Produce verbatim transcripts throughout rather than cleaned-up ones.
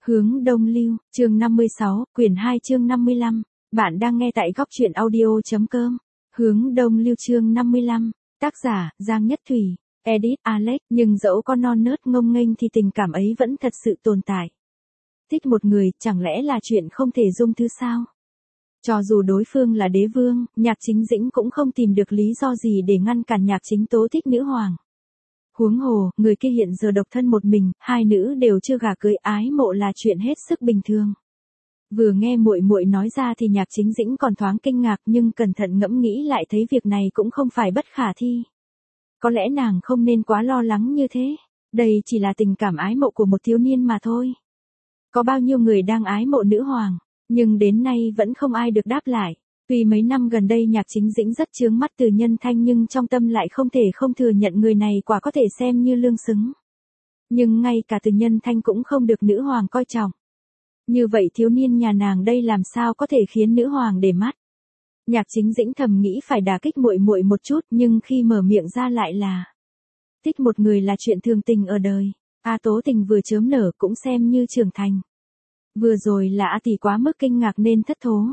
Hướng Đông Lưu, chương năm mươi sáu, quyển hai chương năm mươi lăm. Bạn đang nghe tại góc truyện audio.com. Hướng Đông Lưu chương năm mươi lăm. Tác giả, Giang Nhất Thủy. Edit, Alex. Nhưng dẫu có non nớt ngông nghênh thì tình cảm ấy vẫn thật sự tồn tại. Thích một người, chẳng lẽ là chuyện không thể dung thứ sao? Cho dù đối phương là đế vương, Nhạc Chính Dĩnh cũng không tìm được lý do gì để ngăn cản Nhạc Chính Tố thích nữ hoàng. Huống hồ, người kia hiện giờ độc thân một mình, hai nữ đều chưa gả cưới, ái mộ là chuyện hết sức bình thường. Vừa nghe muội muội nói ra thì Nhạc Chính Dĩnh còn thoáng kinh ngạc, nhưng cẩn thận ngẫm nghĩ lại thấy việc này cũng không phải bất khả thi. Có lẽ nàng không nên quá lo lắng như thế, đây chỉ là tình cảm ái mộ của một thiếu niên mà thôi. Có bao nhiêu người đang ái mộ nữ hoàng, nhưng đến nay vẫn không ai được đáp lại. Tuy mấy năm gần đây Nhạc Chính Dĩnh rất chướng mắt Từ Nhân Thanh, nhưng trong tâm lại không thể không thừa nhận người này quả có thể xem như lương xứng. Nhưng ngay cả Từ Nhân Thanh cũng không được nữ hoàng coi trọng. Như vậy thiếu niên nhà nàng đây làm sao có thể khiến nữ hoàng để mắt. Nhạc Chính Dĩnh thầm nghĩ phải đả kích muội muội một chút, nhưng khi mở miệng ra lại là thích một người là chuyện thường tình ở đời. A Tố Tình vừa chớm nở cũng xem như trưởng thành. Vừa rồi là A tỷ quá mức kinh ngạc nên thất thố.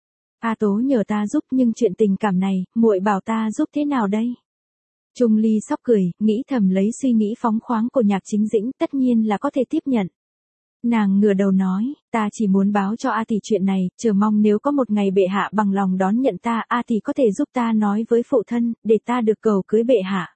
A Tố nhờ ta giúp, nhưng chuyện tình cảm này, muội bảo ta giúp thế nào đây? Trung Ly sóc cười, nghĩ thầm lấy suy nghĩ phóng khoáng của Nhạc Chính Dĩnh, tất nhiên là có thể tiếp nhận. Nàng ngửa đầu nói, ta chỉ muốn báo cho A tỷ chuyện này, chờ mong nếu có một ngày bệ hạ bằng lòng đón nhận ta, A tỷ có thể giúp ta nói với phụ thân, để ta được cầu cưới bệ hạ.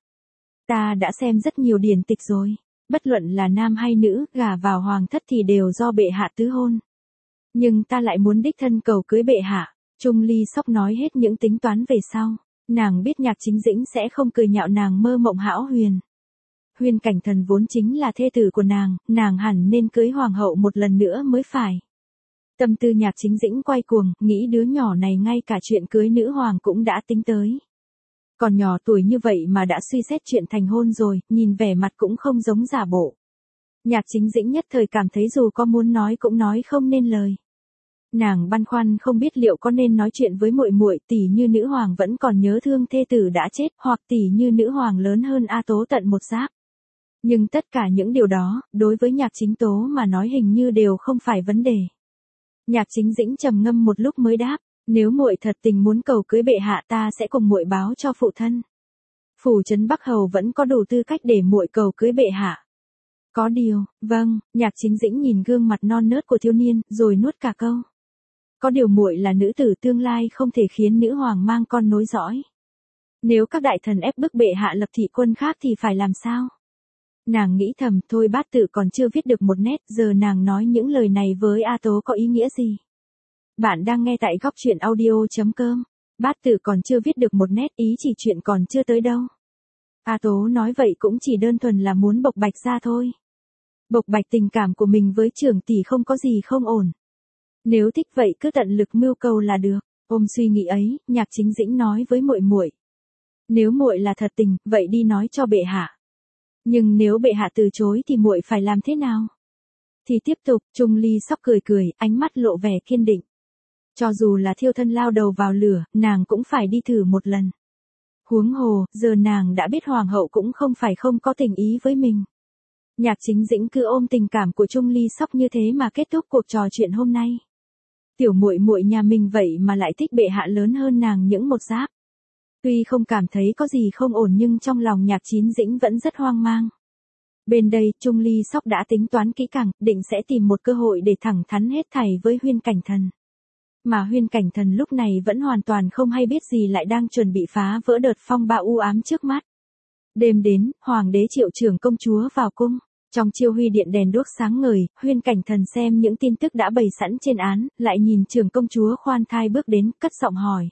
Ta đã xem rất nhiều điển tịch rồi, bất luận là nam hay nữ, gả vào hoàng thất thì đều do bệ hạ tứ hôn. Nhưng ta lại muốn đích thân cầu cưới bệ hạ. Trung Ly sóc nói hết những tính toán về sau. Nàng biết Nhạc Chính Dĩnh sẽ không cười nhạo nàng mơ mộng hão huyền. Huyền Cảnh Thần vốn chính là thê tử của nàng, nàng hẳn nên cưới hoàng hậu một lần nữa mới phải. Tâm tư Nhạc Chính Dĩnh quay cuồng, nghĩ đứa nhỏ này ngay cả chuyện cưới nữ hoàng cũng đã tính tới. Còn nhỏ tuổi như vậy mà đã suy xét chuyện thành hôn rồi, nhìn vẻ mặt cũng không giống giả bộ. Nhạc Chính Dĩnh nhất thời cảm thấy dù có muốn nói cũng nói không nên lời. Nàng băn khoăn không biết liệu có nên nói chuyện với muội muội, tỷ như nữ hoàng vẫn còn nhớ thương thê tử đã chết, hoặc tỷ như nữ hoàng lớn hơn A Tố tận một giáp. Nhưng tất cả những điều đó, đối với Nhạc Chính Tố mà nói hình như đều không phải vấn đề. Nhạc Chính Dĩnh trầm ngâm một lúc mới đáp, nếu muội thật tình muốn cầu cưới bệ hạ, ta sẽ cùng muội báo cho phụ thân. Phủ trấn Bắc Hầu vẫn có đủ tư cách để muội cầu cưới bệ hạ. Có điều, vâng, Nhạc Chính Dĩnh nhìn gương mặt non nớt của thiếu niên, rồi nuốt cả câu. Có điều muội là nữ tử tương lai không thể khiến nữ hoàng mang con nối dõi. Nếu các đại thần ép bức bệ hạ lập thị quân khác thì phải làm sao? Nàng nghĩ thầm, thôi Bát Tự còn chưa viết được một nét, giờ nàng nói những lời này với A Tố có ý nghĩa gì? Bạn đang nghe tại góc truyện audio.com. Bát Tự còn chưa viết được một nét, ý chỉ chuyện còn chưa tới đâu. A Tố nói vậy cũng chỉ đơn thuần là muốn bộc bạch ra thôi. Bộc bạch tình cảm của mình với trưởng tỷ không có gì không ổn. Nếu thích vậy cứ tận lực mưu cầu là được. Ôm suy nghĩ ấy, Nhạc Chính Dĩnh nói với muội muội. Nếu muội là thật tình, vậy đi nói cho bệ hạ. Nhưng nếu bệ hạ từ chối thì muội phải làm thế nào? Thì tiếp tục, Trung Ly sóc cười cười, ánh mắt lộ vẻ kiên định. Cho dù là thiêu thân lao đầu vào lửa, nàng cũng phải đi thử một lần. Huống hồ, giờ nàng đã biết hoàng hậu cũng không phải không có tình ý với mình. Nhạc Chính Dĩnh cứ ôm tình cảm của Trung Ly sóc như thế mà kết thúc cuộc trò chuyện hôm nay. Tiểu muội muội nhà mình vậy mà lại thích bệ hạ lớn hơn nàng những một giáp. Tuy không cảm thấy có gì không ổn nhưng trong lòng Nhạc Chính Dĩnh vẫn rất hoang mang. Bên đây, Trung Ly sóc đã tính toán kỹ càng, định sẽ tìm một cơ hội để thẳng thắn hết thảy với Huyền Cảnh Thần. Mà Huyền Cảnh Thần lúc này vẫn hoàn toàn không hay biết gì lại đang chuẩn bị phá vỡ đợt phong bạo u ám trước mắt. Đêm đến, Hoàng đế triệu trưởng công chúa vào cung. Trong chiêu huy điện đèn đuốc sáng ngời, Huyền Cảnh Thần xem những tin tức đã bày sẵn trên án, lại nhìn trưởng công chúa khoan thai bước đến, cất giọng hỏi.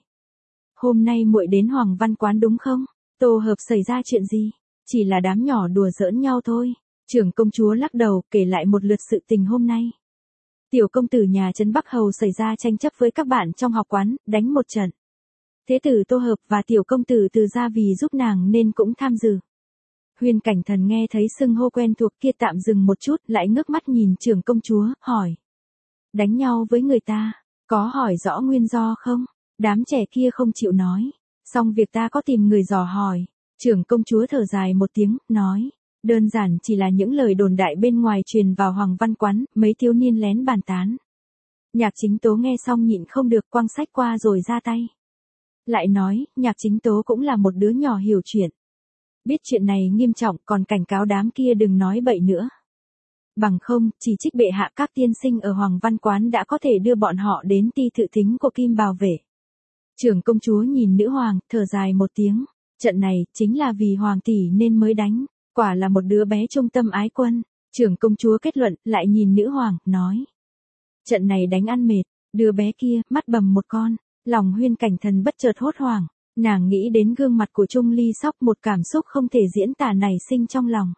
Hôm nay muội đến Hoàng Văn Quán đúng không? Tô Hợp xảy ra chuyện gì? Chỉ là đám nhỏ đùa giỡn nhau thôi. Trưởng công chúa lắc đầu, kể lại một lượt sự tình hôm nay. Tiểu công tử nhà trấn Bắc Hầu xảy ra tranh chấp với các bạn trong học quán, đánh một trận. Thế tử Tô Hợp và tiểu công tử Từ gia vì giúp nàng nên cũng tham dự. Huyền Cảnh Thần nghe thấy xưng hô quen thuộc kia tạm dừng một chút, lại ngước mắt nhìn trưởng công chúa, hỏi. Đánh nhau với người ta, có hỏi rõ nguyên do không? Đám trẻ kia không chịu nói. Xong việc ta có tìm người dò hỏi. Trưởng công chúa thở dài một tiếng, nói. Đơn giản chỉ là những lời đồn đại bên ngoài truyền vào Hoàng Văn Quán, mấy thiếu niên lén bàn tán. Nhạc Chính Tố nghe xong nhịn không được quăng sách qua rồi ra tay. Lại nói, Nhạc Chính Tố cũng là một đứa nhỏ hiểu chuyện. Biết chuyện này nghiêm trọng còn cảnh cáo đám kia đừng nói bậy nữa. Bằng không, chỉ trích bệ hạ các tiên sinh ở Hoàng Văn Quán đã có thể đưa bọn họ đến ti thự thính của Kim Bảo Vệ. Trưởng công chúa nhìn nữ hoàng, thở dài một tiếng. Trận này, chính là vì hoàng tỷ nên mới đánh. Quả là một đứa bé trung tâm ái quân. Trưởng công chúa kết luận, lại nhìn nữ hoàng, nói. Trận này đánh ăn mệt, đứa bé kia, mắt bầm một con. Lòng Huyên Cảnh Thần bất chợt hốt hoảng. Nàng nghĩ đến gương mặt của Trung Ly Sóc, một cảm xúc không thể diễn tả nảy sinh trong lòng.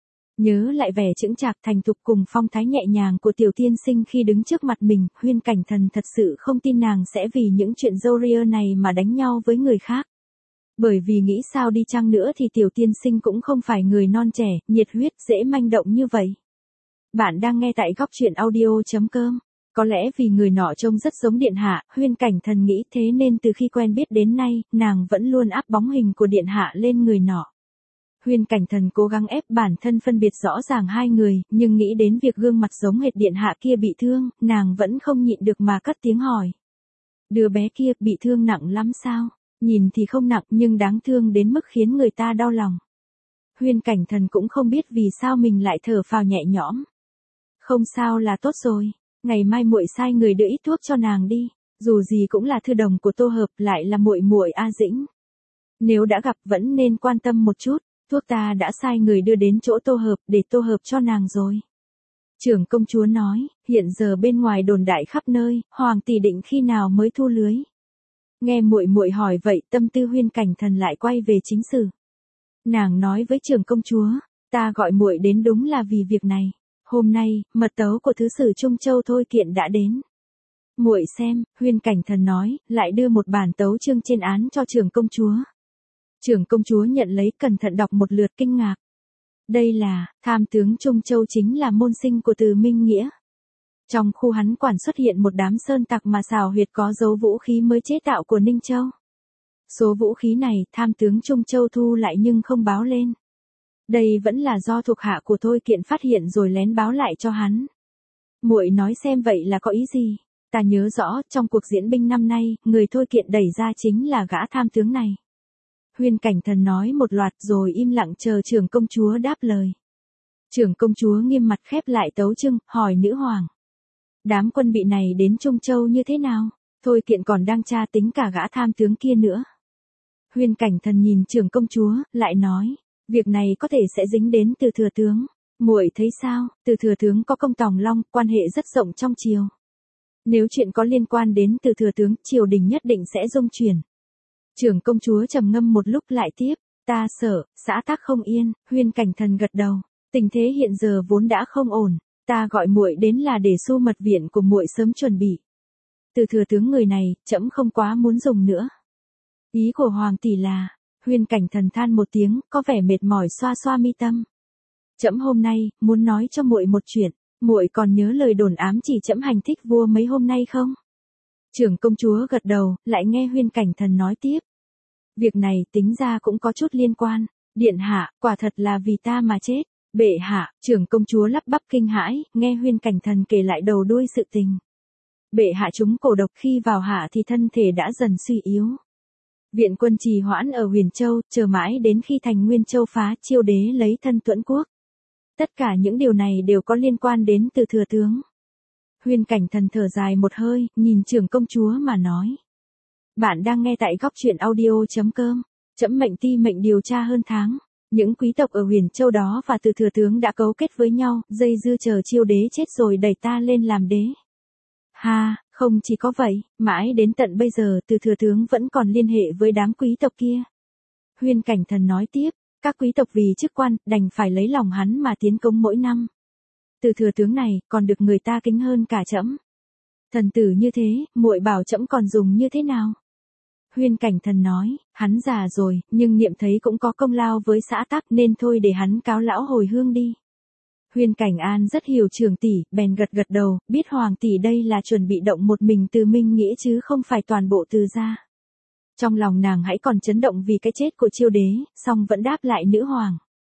Nhớ lại vẻ chững chạc thành thục cùng phong thái nhẹ nhàng của tiểu tiên sinh khi đứng trước mặt mình, Huyên Cảnh Thần thật sự không tin nàng sẽ vì những chuyện râu ria này mà đánh nhau với người khác. Bởi vì nghĩ sao đi chăng nữa thì tiểu tiên sinh cũng không phải người non trẻ, nhiệt huyết, dễ manh động như vậy. Bạn đang nghe tại góc truyện audio chấm com. Có lẽ vì người nọ trông rất giống điện hạ, Huyên Cảnh Thần nghĩ thế nên từ khi quen biết đến nay, nàng vẫn luôn áp bóng hình của điện hạ lên người nọ. Huyên Cảnh Thần cố gắng ép bản thân phân biệt rõ ràng hai người, nhưng nghĩ đến việc gương mặt giống hệt điện hạ kia bị thương, nàng vẫn không nhịn được mà cất tiếng hỏi. Đứa bé kia bị thương nặng lắm sao? Nhìn thì không nặng nhưng đáng thương đến mức khiến người ta đau lòng. Huyên Cảnh Thần cũng không biết vì sao mình lại thở phào nhẹ nhõm. Không sao là tốt rồi, ngày mai muội sai người đưa ít thuốc cho nàng đi, dù gì cũng là thư đồng của Tô Hợp, lại là muội muội A Dĩnh. Nếu đã gặp vẫn nên quan tâm một chút, thuốc ta đã sai người đưa đến chỗ Tô Hợp để Tô Hợp cho nàng rồi. Trưởng công chúa nói, hiện giờ bên ngoài đồn đại khắp nơi, hoàng tỷ định khi nào mới thu lưới. Nghe muội muội hỏi vậy, tâm tư Huyên Cảnh Thần lại quay về chính sự. Nàng nói với trưởng công chúa, ta gọi muội đến đúng là vì việc này. Hôm nay, mật tấu của thứ sử Trung Châu Thôi Kiện đã đến. Muội xem, Huyên Cảnh Thần nói, lại đưa một bản tấu chương trên án cho trưởng công chúa. Trưởng công chúa nhận lấy cẩn thận đọc một lượt kinh ngạc. Đây là, tham tướng Trung Châu chính là môn sinh của Từ Minh Nghĩa. Trong khu hắn quản xuất hiện một đám sơn tặc mà xào huyệt có dấu vũ khí mới chế tạo của Ninh Châu. Số vũ khí này, tham tướng Trung Châu thu lại nhưng không báo lên. Đây vẫn là do thuộc hạ của Thôi Kiện phát hiện rồi lén báo lại cho hắn. Muội nói xem vậy là có ý gì? Ta nhớ rõ, trong cuộc diễn binh năm nay, người Thôi Kiện đẩy ra chính là gã tham tướng này. Huyên Cảnh Thần nói một loạt rồi im lặng chờ trưởng công chúa đáp lời. Trưởng công chúa nghiêm mặt khép lại tấu chương, hỏi nữ hoàng. Đám quân bị này đến Trung Châu như thế nào? Thôi Kiện còn đang tra tính cả gã tham tướng kia nữa. Huyên Cảnh Thần nhìn trưởng công chúa, lại nói. Việc này có thể sẽ dính đến Từ Thừa Tướng. Muội thấy sao? Từ Thừa Tướng có công Tòng Long, quan hệ rất rộng trong triều. Nếu chuyện có liên quan đến Từ Thừa Tướng, triều đình nhất định sẽ rung chuyển. Trưởng công chúa trầm ngâm một lúc lại tiếp. Ta sợ, xã tắc không yên. Huyên Cảnh Thần gật đầu. Tình thế hiện giờ vốn đã không ổn. Ta gọi muội đến là để xu mật viện của muội sớm chuẩn bị. Từ Thừa Tướng người này, trẫm không quá muốn dùng nữa. Ý của hoàng tỷ là. Huyên Cảnh Thần than một tiếng, có vẻ mệt mỏi xoa xoa mi tâm. Trẫm hôm nay muốn nói cho muội một chuyện, muội còn nhớ lời đồn ám chỉ trẫm hành thích vua mấy hôm nay không? Trưởng công chúa gật đầu, lại nghe Huyên Cảnh Thần nói tiếp. Việc này tính ra cũng có chút liên quan. Điện hạ, quả thật là vì ta mà chết. Bệ hạ, trưởng công chúa lắp bắp kinh hãi, nghe Huyên Cảnh Thần kể lại đầu đuôi sự tình. Bệ hạ chúng cổ độc khi vào hạ thì thân thể đã dần suy yếu. Viện quân trì hoãn ở Huyền Châu, chờ mãi đến khi thành Nguyên Châu phá, Chiêu đế lấy thân Tuẫn Quốc. Tất cả những điều này đều có liên quan đến Từ Thừa Tướng. Huyên Cảnh Thần thở dài một hơi, nhìn trưởng công chúa mà nói. Bạn đang nghe tại góc truyện audio chấm com. Trẫm mệnh ti mệnh điều tra hơn tháng. Những quý tộc ở Huyền Châu đó và Từ Thừa Tướng đã cấu kết với nhau, dây dưa chờ Chiêu đế chết rồi đẩy ta lên làm đế. Ha, không chỉ có vậy, mãi đến tận bây giờ Từ Thừa Tướng vẫn còn liên hệ với đám quý tộc kia. Huyên Cảnh Thần nói tiếp, các quý tộc vì chức quan, đành phải lấy lòng hắn mà tiến cống mỗi năm. Từ Thừa Tướng này, còn được người ta kính hơn cả trẫm. Thần tử như thế, muội bảo trẫm còn dùng như thế nào? Huyên Cảnh Thần nói, hắn già rồi, nhưng niệm thấy cũng có công lao với xã tắc nên thôi để hắn cáo lão hồi hương đi. Huyên Cảnh An rất hiểu trưởng tỷ, bèn gật gật đầu, biết hoàng tỷ đây là chuẩn bị động một mình Từ Minh Nghĩa chứ không phải toàn bộ Từ gia. Trong lòng nàng hãy còn chấn động vì cái chết của Chiêu đế, song vẫn đáp lại nữ hoàng.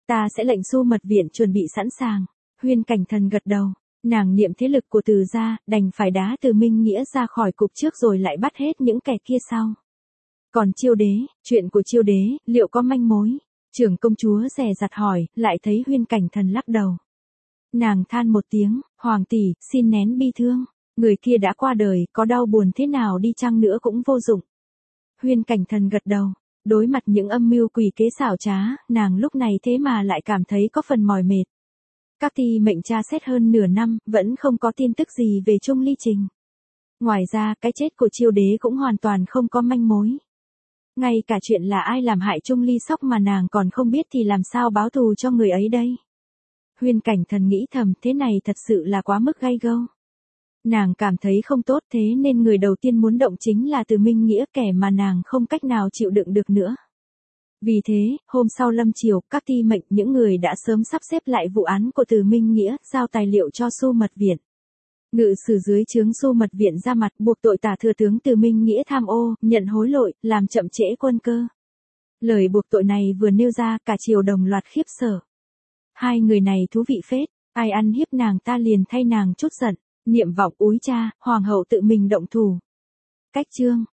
Ta sẽ lệnh Xu Mật Viện chuẩn bị sẵn sàng. Huyên Cảnh Thần gật đầu. Nàng niệm thế lực của Từ gia, đành phải đá Từ Minh Nghĩa ra khỏi cục trước rồi lại bắt hết những kẻ kia sau. Còn Chiêu Đế, chuyện của Chiêu Đế, liệu có manh mối? Trưởng công chúa dè dặt hỏi, lại thấy Huyên Cảnh Thần lắc đầu. Nàng than một tiếng, hoàng tỷ, xin nén bi thương. Người kia đã qua đời, có đau buồn thế nào đi chăng nữa cũng vô dụng. Huyên Cảnh Thần gật đầu. Đối mặt những âm mưu quỷ kế xảo trá, nàng lúc này thế mà lại cảm thấy có phần mỏi mệt. Các ti mệnh tra xét hơn nửa năm, vẫn không có tin tức gì về Trung Ly Trình. Ngoài ra, cái chết của Chiêu Đế cũng hoàn toàn không có manh mối. Ngay cả chuyện là ai làm hại Trung Ly Sóc mà nàng còn không biết thì làm sao báo thù cho người ấy đây. Huyên Cảnh Thần nghĩ thầm, thế này thật sự là quá mức gay gâu. Nàng cảm thấy không tốt, thế nên người đầu tiên muốn động chính là Từ Minh Nghĩa, kẻ mà nàng không cách nào chịu đựng được nữa. Vì thế, hôm sau lâm chiều, các ti mệnh, những người đã sớm sắp xếp lại vụ án của Từ Minh Nghĩa, giao tài liệu cho Xu Mật Viện. Ngự sử dưới trướng Xu Mật Viện ra mặt buộc tội tả thừa tướng Từ Minh Nghĩa tham ô, nhận hối lộ, làm chậm trễ quân cơ. Lời buộc tội này vừa nêu ra, cả triều đồng loạt khiếp sợ. Hai người này thú vị phết, ai ăn hiếp nàng ta liền thay nàng chút giận, niệm vọng úi cha, hoàng hậu tự mình động thủ. Cách chương